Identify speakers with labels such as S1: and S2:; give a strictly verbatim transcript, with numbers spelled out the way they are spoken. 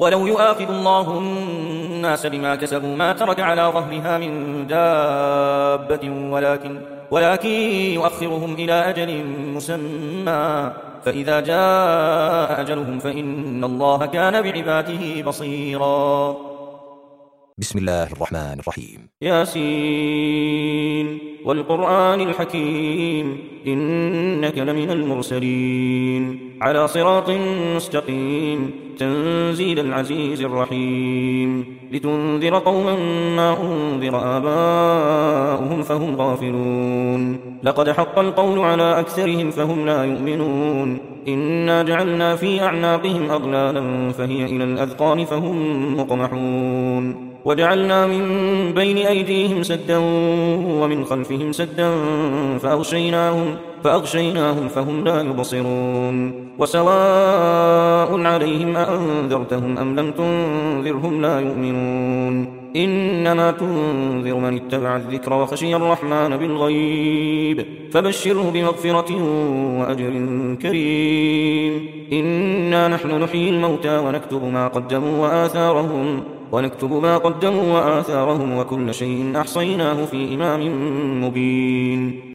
S1: ولو يؤاخذ الله الناس بما كسبوا ما ترك على ظهرها من دابة ولكن, ولكن يؤخرهم إلى أجل مسمى فإذا جاء أجلهم فإن الله كان بعباده بصيرا.
S2: بسم الله الرحمن الرحيم.
S1: ياسين والقرآن الحكيم إنك لمن المرسلين على صراط مستقيم تنزيل العزيز الرحيم لتنذر قوما ما أنذر آباؤهم فهم غافلون لقد حق القول على أكثرهم فهم لا يؤمنون إنا جعلنا في أعناقهم أغلالا فهي إلى الأذقان فهم مقمحون وجعلنا من بين أيديهم سدا ومن خلفهم سدا فأغشيناهم, فأغشيناهم فهم لا يبصرون وسواء عليهم أأنذرتهم أم لم تنذرهم لا يؤمنون إنما تنذر من اتبع الذكر وخشي الرحمن بالغيب فبشره بمغفرة وأجر كريم. إنا نحن نحيي الموتى ونكتب ما قدموا وآثارهم ونكتب ما قدموا وآثارهم وكل شيء أحصيناه في إمام مبين.